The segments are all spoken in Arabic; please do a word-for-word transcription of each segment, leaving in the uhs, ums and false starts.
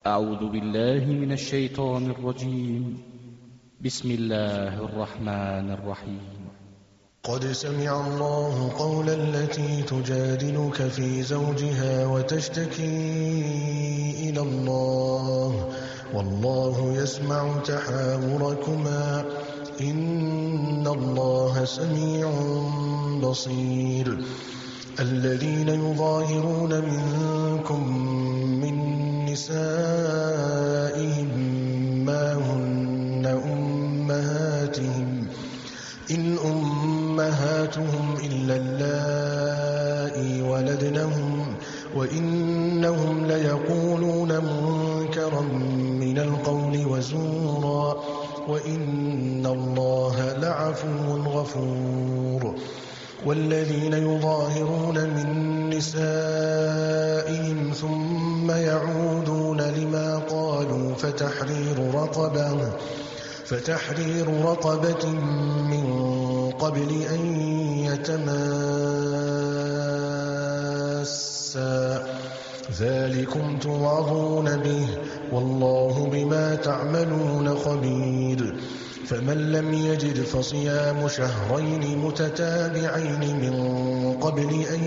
أعوذ بالله من الشيطان الرجيم. بسم الله الرحمن الرحيم. قد سمع الله قول التي تجادلك في زوجها وتشتكي إلى الله والله يسمع تحاوركما إن الله سميع بصير. الذين يظاهرون منكم من نسائهم ما هن أمهاتهم إن أمهاتهم إلا اللائي ولدنهم وإنهم ليقولون منكرا من القول وزورا وإن الله لعفو غفور. والذين يظاهرون من نسائهم ثم يعودون لما قالوا فتحرير رقبة فتحرير رقبة من قبل أن يتماسا ذلكم توعظون به والله بما تعملون خبير. فمن لم يجد فصيام شهرين متتابعين من قبل أن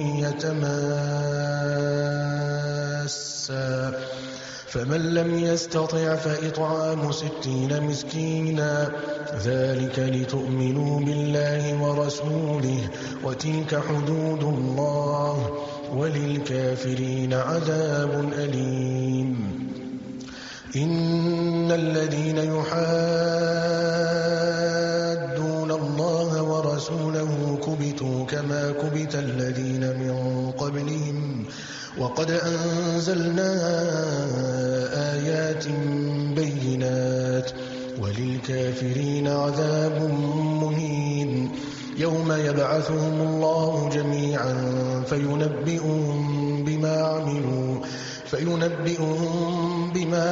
يتماسا فمن لم يستطع فإطعام ستين مسكينا ذلك لتؤمنوا بالله ورسوله وتلك حدود الله وللكافرين عذاب أليم. إن الذين يحادون الله ورسوله كبتوا كما كبت الذين من قبلهم وقد أنزلنا آيات بينات وللكافرين عذاب مهين. يوم يبعثهم الله جميعا فينبئهم بما عملوا فينبئهم بما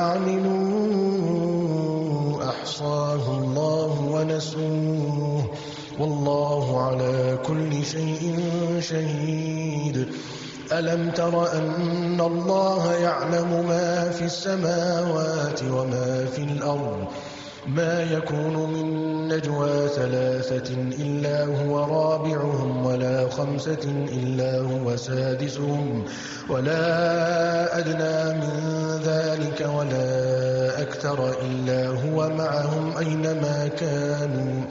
عملوا أحصاه الله ونسوه والله على كل شيء شهيد. ألم تر أن الله يعلم ما في السماوات وما في الأرض ما يكون من نجوى ثلاثة إلا هو رابعهم ولا خمسة إلا هو سادسهم ولا أدنى من ذلك ولا أكثر إلا هو معهم أينما كانوا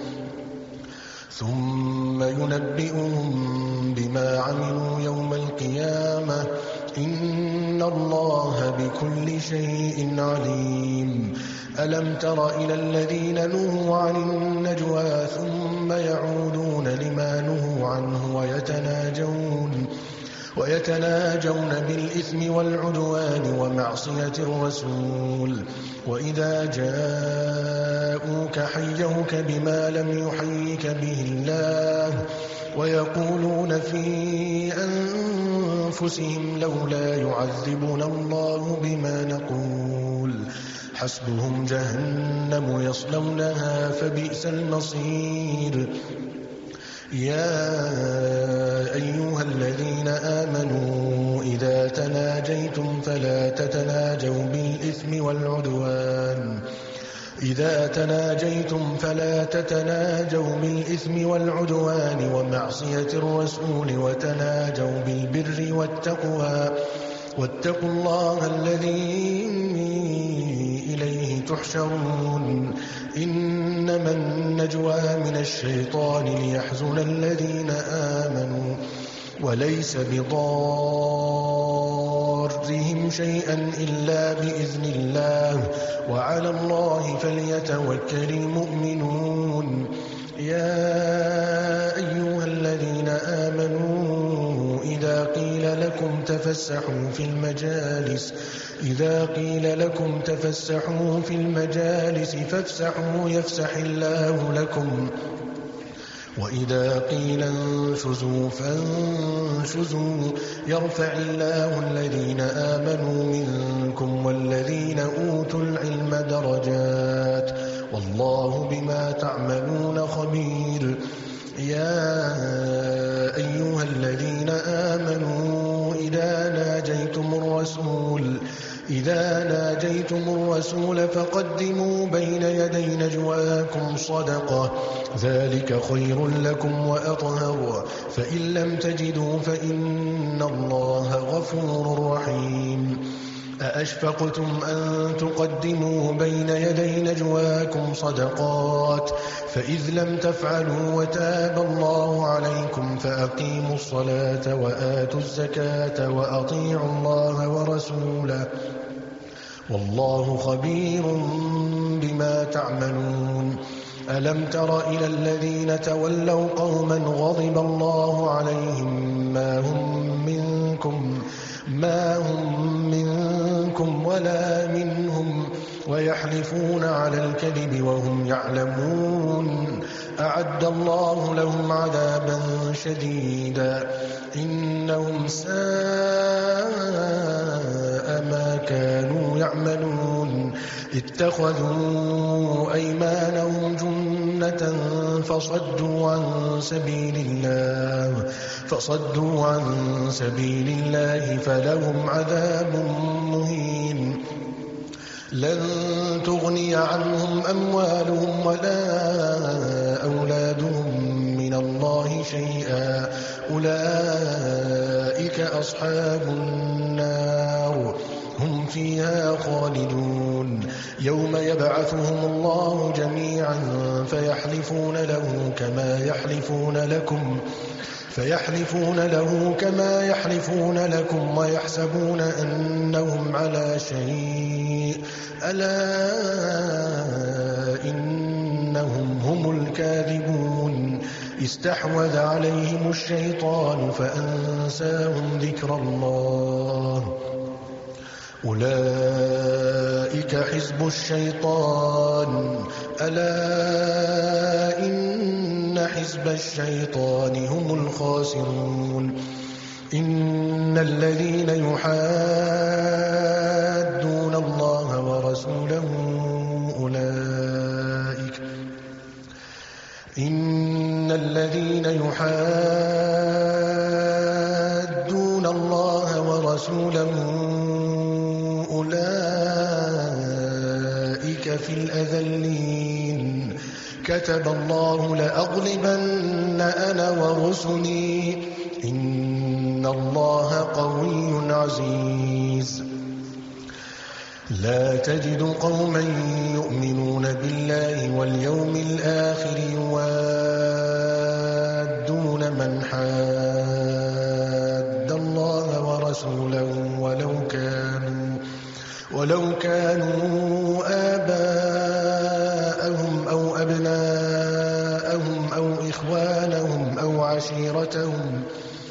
ثم ينبئهم بما عملوا يوم القيامة إن الله بكل شيء عليم. ألم تر إلى الذين نهوا عن النجوى ثم يعودون لما نهوا عنه ويتناجون ويتناجون بالإثم والعدوان ومعصية الرسول وإذا جاءوك حيوك بما لم يحيك به الله ويقولون في أنفسهم لولا يعذبنا الله بما نقول حسبهم جهنم يصلونها فبئس المصير. يا أيها الذين آمنوا إذا تناجيتم فلا تتناجوا بالإثم والعدوان إذا تناجيتم فلا تتناجوا بالإثم والعدوان ومعصية الرسول وتناجوا بالبر والتقوى واتقوا الله الذي إليه تحشرون. إنما النجوى من الشيطان ليحزن الذين آمنوا وليس بضارهم شيئا إلا بإذن الله وعلى الله فليتوكل المؤمنون. يا أيها الذين آمنوا إذا قيل لكم تفسحوا في المجالس إذا قيل لكم تفسحوا في المجالس فافسحوا يفسح الله لكم وإذا قيل انشزوا فانشزوا يرفع الله الذين آمنوا منكم والذين أوتوا العلم درجات والله بما تعملون خبير. يا أيها الذين آمنوا إذا ناجيتم الرسول إذا ناجيتم الرسول فقدموا بين يدي نجواكم صدقة ذلك خير لكم وأطهر فإن لم تجدوا فإن الله غفور رحيم أأشفقتم أن تقدموا بين يدي نجواكم صدقات فإذ لم تفعلوا وتاب الله عليكم فأقيموا الصلاة وآتوا الزكاة وأطيعوا الله ورسوله والله خبير بما تعملون ألم تر إلى الذين تولوا قوما غضب الله عليهم ما هم منكم ما هم منكم ولا منهم ويحلفون على الكذب وهم يعلمون أعد الله لهم عذابا شديدا إنهم ساء ما كانوا يعملون اتخذوا أيمانهم جنة فصدوا عن سبيل الله فصدوا عن سبيل الله فلهم عذاب مهين لن تغني عنهم أموالهم ولا أولادهم من الله شيئا أولئك أصحاب النار هم فيها خالدون يوم يبعثهم الله جميعا فيحلفون له كما يحلفون لكم فيحلفون له كما يحلفون لكم ويحسبون أنهم على شيء ألا إنهم هم الكاذبون استحوذ عليهم الشيطان فأنساهم ذكر الله أولئك حزب الشيطان ألا إن حزب الشيطان هم الخاسرون إن الذين يحادون الله ورسوله أولئك إن الذين يحادون الله ورسوله أولئك في الأذلين كتب الله لأغلبن أنا ورسلي إن الله قوي عزيز لا تجد قوما يؤمنون بالله واليوم الآخر يوادون من حاد الله ورسوله ولو كانوا ولو كانوا آباءهم أو أبناءهم أو إخوانهم أو عشيرتهم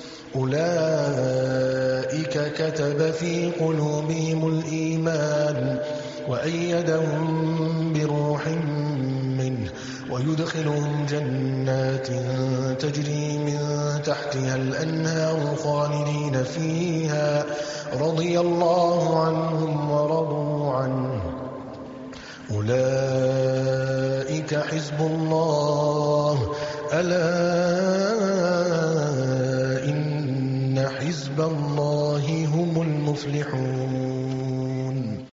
أولئك كتب في قلوبهم الإيمان وأيدهم بروح منه ويدخلهم جنات تجري من تحتها الأنهار خالدين فيها رضي الله عنهم ورضوا عنه أولئك حزب الله ألا إن حزب الله هم المفلحون